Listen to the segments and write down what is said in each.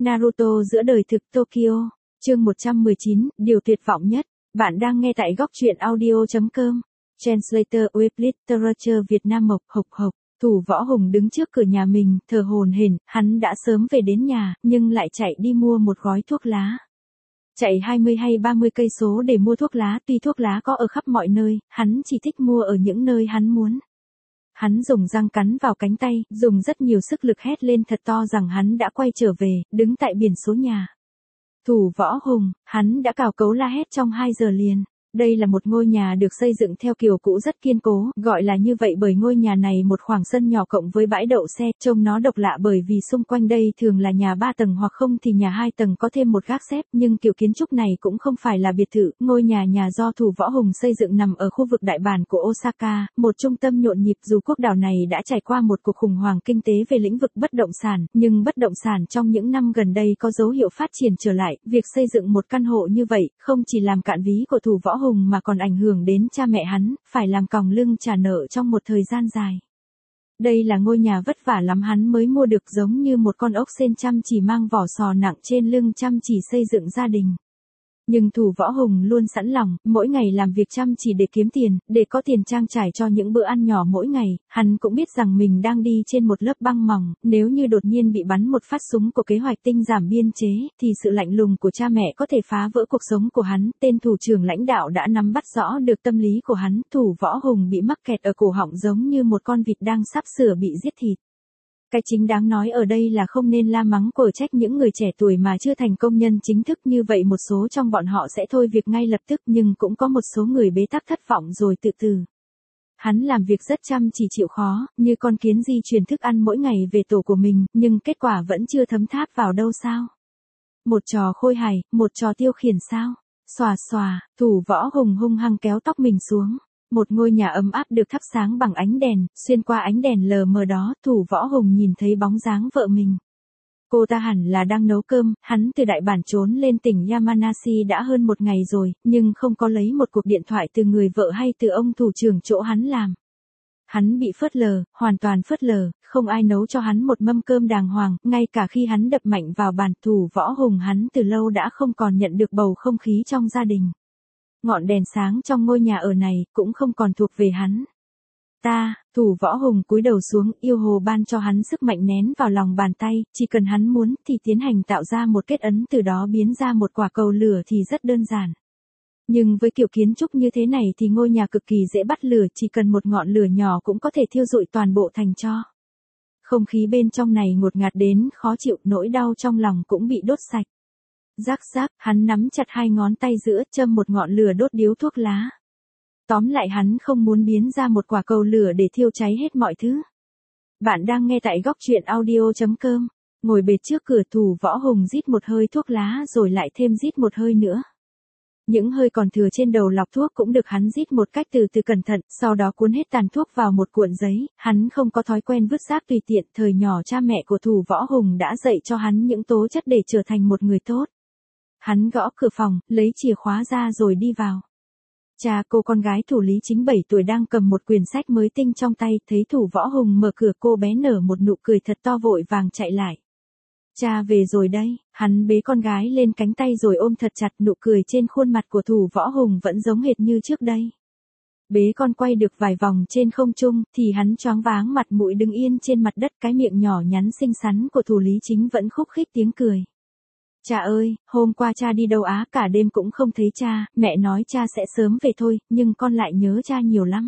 Naruto giữa đời thực Tokyo, chương 119, điều tuyệt vọng nhất. Bạn đang nghe tại góc truyện audio.com. Translator with Literature Việt Nam Mộc Hộc Hộc. Thủ Võ Hùng đứng trước cửa nhà mình, thở hổn hển, hắn đã sớm về đến nhà, nhưng lại chạy đi mua một gói thuốc lá. Chạy 20 hay 30 cây số để mua thuốc lá, tuy thuốc lá có ở khắp mọi nơi, hắn chỉ thích mua ở những nơi hắn muốn. Hắn dùng răng cắn vào cánh tay, dùng rất nhiều sức lực hét lên thật to rằng hắn đã quay trở về, đứng tại biển số nhà. Thủ Võ Hùng, hắn đã cào cấu la hét trong 2 giờ liền. Đây là một ngôi nhà được xây dựng theo kiểu cũ rất kiên cố, gọi là như vậy bởi ngôi nhà này một khoảng sân nhỏ cộng với bãi đậu xe, trông nó độc lạ bởi vì xung quanh đây thường là nhà 3 tầng hoặc không thì nhà 2 tầng có thêm một gác xếp, nhưng kiểu kiến trúc này cũng không phải là biệt thự, ngôi nhà do Thủ Võ Hùng xây dựng nằm ở khu vực đại bản của Osaka, một trung tâm nhộn nhịp dù quốc đảo này đã trải qua một cuộc khủng hoảng kinh tế về lĩnh vực bất động sản, nhưng bất động sản trong những năm gần đây có dấu hiệu phát triển trở lại, việc xây dựng một căn hộ như vậy, không chỉ làm cạn ví của Thủ Võ Hùng mà còn ảnh hưởng đến cha mẹ hắn, phải làm còng lưng trả nợ trong một thời gian dài. Đây là ngôi nhà vất vả lắm hắn mới mua được, giống như một con ốc sên chăm chỉ mang vỏ sò nặng trên lưng chăm chỉ xây dựng gia đình. Nhưng Thủ Võ Hùng luôn sẵn lòng, mỗi ngày làm việc chăm chỉ để kiếm tiền, để có tiền trang trải cho những bữa ăn nhỏ mỗi ngày, hắn cũng biết rằng mình đang đi trên một lớp băng mỏng, nếu như đột nhiên bị bắn một phát súng của kế hoạch tinh giảm biên chế, thì sự lạnh lùng của cha mẹ có thể phá vỡ cuộc sống của hắn, tên thủ trưởng lãnh đạo đã nắm bắt rõ được tâm lý của hắn, Thủ Võ Hùng bị mắc kẹt ở cổ họng giống như một con vịt đang sắp sửa bị giết thịt. Cái chính đáng nói ở đây là không nên la mắng quở trách những người trẻ tuổi mà chưa thành công nhân chính thức, như vậy một số trong bọn họ sẽ thôi việc ngay lập tức, nhưng cũng có một số người bế tắc thất vọng rồi tự tử. Hắn làm việc rất chăm chỉ chịu khó, như con kiến di chuyển thức ăn mỗi ngày về tổ của mình, nhưng kết quả vẫn chưa thấm tháp vào đâu sao? Một trò khôi hài, một trò tiêu khiển sao? Xòa xòa, Thủ Võ Hùng hung hăng kéo tóc mình xuống. Một ngôi nhà ấm áp được thắp sáng bằng ánh đèn, xuyên qua ánh đèn lờ mờ đó, Thủ Võ Hùng nhìn thấy bóng dáng vợ mình. Cô ta hẳn là đang nấu cơm, hắn từ đại bản trốn lên tỉnh Yamanashi đã hơn một ngày rồi, nhưng không có lấy một cuộc điện thoại từ người vợ hay từ ông thủ trưởng chỗ hắn làm. Hắn bị phớt lờ, hoàn toàn phớt lờ, không ai nấu cho hắn một mâm cơm đàng hoàng, ngay cả khi hắn đập mạnh vào bàn. Thủ Võ Hùng hắn từ lâu đã không còn nhận được bầu không khí trong gia đình. Ngọn đèn sáng trong ngôi nhà ở này cũng không còn thuộc về hắn. Thủ Võ Hùng cúi đầu xuống, yêu hồ ban cho hắn sức mạnh nén vào lòng bàn tay, chỉ cần hắn muốn thì tiến hành tạo ra một kết ấn, từ đó biến ra một quả cầu lửa thì rất đơn giản. Nhưng với kiểu kiến trúc như thế này thì ngôi nhà cực kỳ dễ bắt lửa, chỉ cần một ngọn lửa nhỏ cũng có thể thiêu rụi toàn bộ thành tro. Không khí bên trong này ngột ngạt đến khó chịu, nỗi đau trong lòng cũng bị đốt sạch. Rắc rắc, hắn nắm chặt 2 ngón tay giữa, châm một ngọn lửa đốt điếu thuốc lá. Tóm lại hắn không muốn biến ra một quả cầu lửa để thiêu cháy hết mọi thứ. Bạn đang nghe tại góc truyện audio.com. Ngồi bệt trước cửa, Thủ Võ Hùng rít một hơi thuốc lá rồi lại thêm rít một hơi nữa. Những hơi còn thừa trên đầu lọc thuốc cũng được hắn rít một cách từ từ cẩn thận, sau đó cuốn hết tàn thuốc vào một cuộn giấy. Hắn không có thói quen vứt rác tùy tiện, thời nhỏ cha mẹ của Thủ Võ Hùng đã dạy cho hắn những tố chất để trở thành một người tốt. Hắn gõ cửa phòng, lấy chìa khóa ra rồi đi vào. Cha cô con gái Thủ Lý Chính 7 tuổi đang cầm một quyển sách mới tinh trong tay, thấy Thủ Võ Hùng mở cửa, cô bé nở một nụ cười thật to vội vàng chạy lại. Cha về rồi đây, hắn bế con gái lên cánh tay rồi ôm thật chặt, nụ cười trên khuôn mặt của Thủ Võ Hùng vẫn giống hệt như trước đây. Bế con quay được vài vòng trên không trung, thì hắn choáng váng mặt mũi đứng yên trên mặt đất, cái miệng nhỏ nhắn xinh xắn của Thủ Lý Chính vẫn khúc khích tiếng cười. Cha ơi, hôm qua cha đi đâu á, cả đêm cũng không thấy cha, mẹ nói cha sẽ sớm về thôi, nhưng con lại nhớ cha nhiều lắm.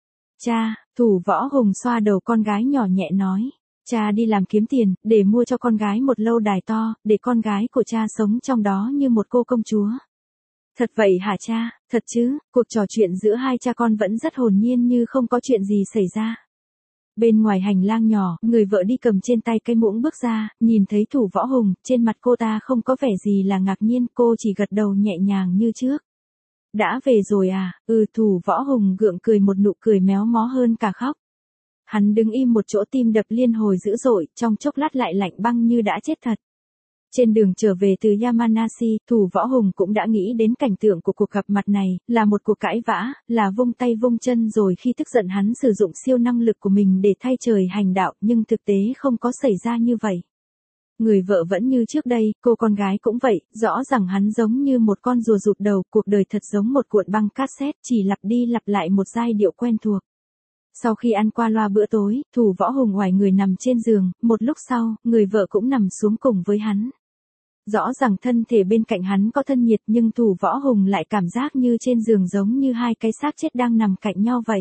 Cha, Thủ Võ Hùng xoa đầu con gái nhỏ nhẹ nói. Cha đi làm kiếm tiền, để mua cho con gái một lâu đài to, để con gái của cha sống trong đó như một cô công chúa. Thật vậy hả cha, thật chứ? Cuộc trò chuyện giữa hai cha con vẫn rất hồn nhiên như không có chuyện gì xảy ra. Bên ngoài hành lang nhỏ, người vợ đi cầm trên tay cái muỗng bước ra, nhìn thấy Thủ Võ Hùng, trên mặt cô ta không có vẻ gì là ngạc nhiên, cô chỉ gật đầu nhẹ nhàng như trước. Đã về rồi à? Thủ Võ Hùng gượng cười một nụ cười méo mó hơn cả khóc. Hắn đứng im một chỗ, tim đập liên hồi dữ dội, trong chốc lát lại lạnh băng như đã chết thật. Trên đường trở về từ Yamanashi, Thủ Võ Hùng cũng đã nghĩ đến cảnh tượng của cuộc gặp mặt này, là một cuộc cãi vã, là vung tay vung chân rồi khi tức giận hắn sử dụng siêu năng lực của mình để thay trời hành đạo, nhưng thực tế không có xảy ra như vậy. Người vợ vẫn như trước đây, cô con gái cũng vậy, rõ ràng hắn giống như một con rùa rụt đầu, cuộc đời thật giống một cuộn băng cassette, chỉ lặp đi lặp lại một giai điệu quen thuộc. Sau khi ăn qua loa bữa tối, Thủ Võ Hùng oải người nằm trên giường, một lúc sau, người vợ cũng nằm xuống cùng với hắn. Rõ ràng thân thể bên cạnh hắn có thân nhiệt nhưng Thủ Võ Hùng lại cảm giác như trên giường giống như hai cái xác chết đang nằm cạnh nhau vậy.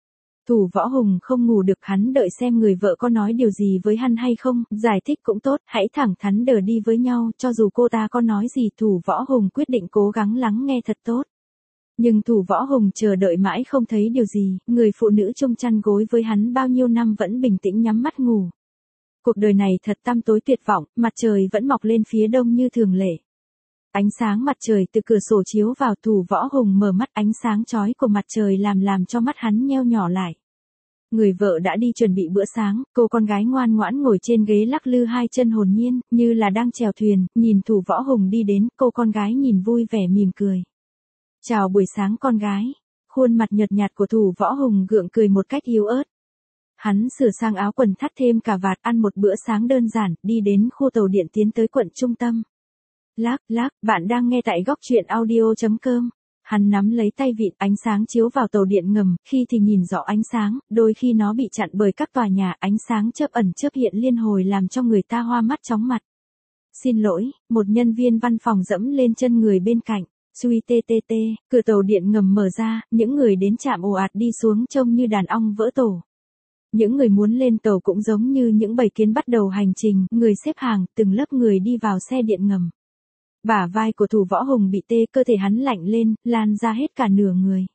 Thủ Võ Hùng không ngủ được, hắn đợi xem người vợ có nói điều gì với hắn hay không, giải thích cũng tốt, hãy thẳng thắn đờ đi với nhau, cho dù cô ta có nói gì Thủ Võ Hùng quyết định cố gắng lắng nghe thật tốt. Nhưng Thủ Võ Hùng chờ đợi mãi không thấy điều gì, người phụ nữ chung chăn gối với hắn bao nhiêu năm vẫn bình tĩnh nhắm mắt ngủ. Cuộc đời này thật tăm tối tuyệt vọng, mặt trời vẫn mọc lên phía đông như thường lệ. Ánh sáng mặt trời từ cửa sổ chiếu vào, Thủ Võ Hùng mở mắt, ánh sáng chói của mặt trời làm cho mắt hắn nheo nhỏ lại. Người vợ đã đi chuẩn bị bữa sáng, cô con gái ngoan ngoãn ngồi trên ghế lắc lư hai chân hồn nhiên, như là đang chèo thuyền, nhìn Thủ Võ Hùng đi đến, cô con gái nhìn vui vẻ mỉm cười. Chào buổi sáng con gái. Khuôn mặt nhợt nhạt của Thủ Võ Hùng gượng cười một cách yếu ớt. Hắn sửa sang áo quần, thắt thêm cà vạt, ăn một bữa sáng đơn giản, đi đến khu tàu điện tiến tới quận trung tâm. Lác, bạn đang nghe tại góc truyện audio.com. Hắn nắm lấy tay vịn, ánh sáng chiếu vào tàu điện ngầm, khi thì nhìn rõ ánh sáng, đôi khi nó bị chặn bởi các tòa nhà, ánh sáng chớp ẩn chớp hiện liên hồi làm cho người ta hoa mắt chóng mặt. Xin lỗi, một nhân viên văn phòng dẫm lên chân người bên cạnh. Suy ttt, cửa tàu điện ngầm mở ra, những người đến trạm ồ ạt đi xuống trông như đàn ong vỡ tổ. Những người muốn lên tàu cũng giống như những bầy kiến bắt đầu hành trình, người xếp hàng, từng lớp người đi vào xe điện ngầm. Bả vai của Thủ Võ Hùng bị tê, cơ thể hắn lạnh lên, lan ra hết cả nửa người.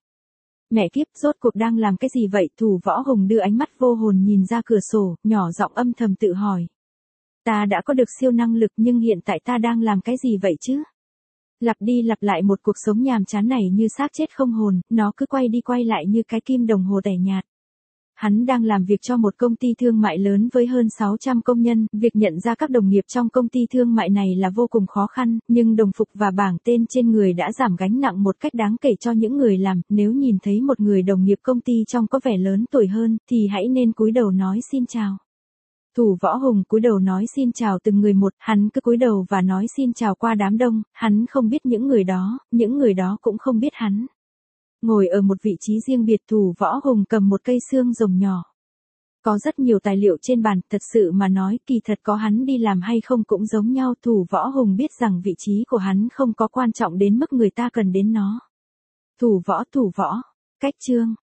Mẹ kiếp, rốt cuộc đang làm cái gì vậy? Thủ Võ Hùng đưa ánh mắt vô hồn nhìn ra cửa sổ, nhỏ giọng âm thầm tự hỏi. Ta đã có được siêu năng lực nhưng hiện tại ta đang làm cái gì vậy chứ? Lặp đi lặp lại một cuộc sống nhàm chán này như xác chết không hồn, nó cứ quay đi quay lại như cái kim đồng hồ tẻ nhạt. Hắn đang làm việc cho một công ty thương mại lớn với hơn 600 công nhân, việc nhận ra các đồng nghiệp trong công ty thương mại này là vô cùng khó khăn, nhưng đồng phục và bảng tên trên người đã giảm gánh nặng một cách đáng kể cho những người làm, nếu nhìn thấy một người đồng nghiệp công ty trông có vẻ lớn tuổi hơn, thì hãy nên cúi đầu nói xin chào. Thủ Võ Hùng cúi đầu nói xin chào từng người một, hắn cứ cúi đầu và nói xin chào qua đám đông, hắn không biết những người đó cũng không biết hắn. Ngồi ở một vị trí riêng biệt, Thủ Võ Hùng cầm một cây xương rồng nhỏ. Có rất nhiều tài liệu trên bàn, thật sự mà nói, kỳ thật có hắn đi làm hay không cũng giống nhau, Thủ Võ Hùng biết rằng vị trí của hắn không có quan trọng đến mức người ta cần đến nó. Thủ võ, cách chương.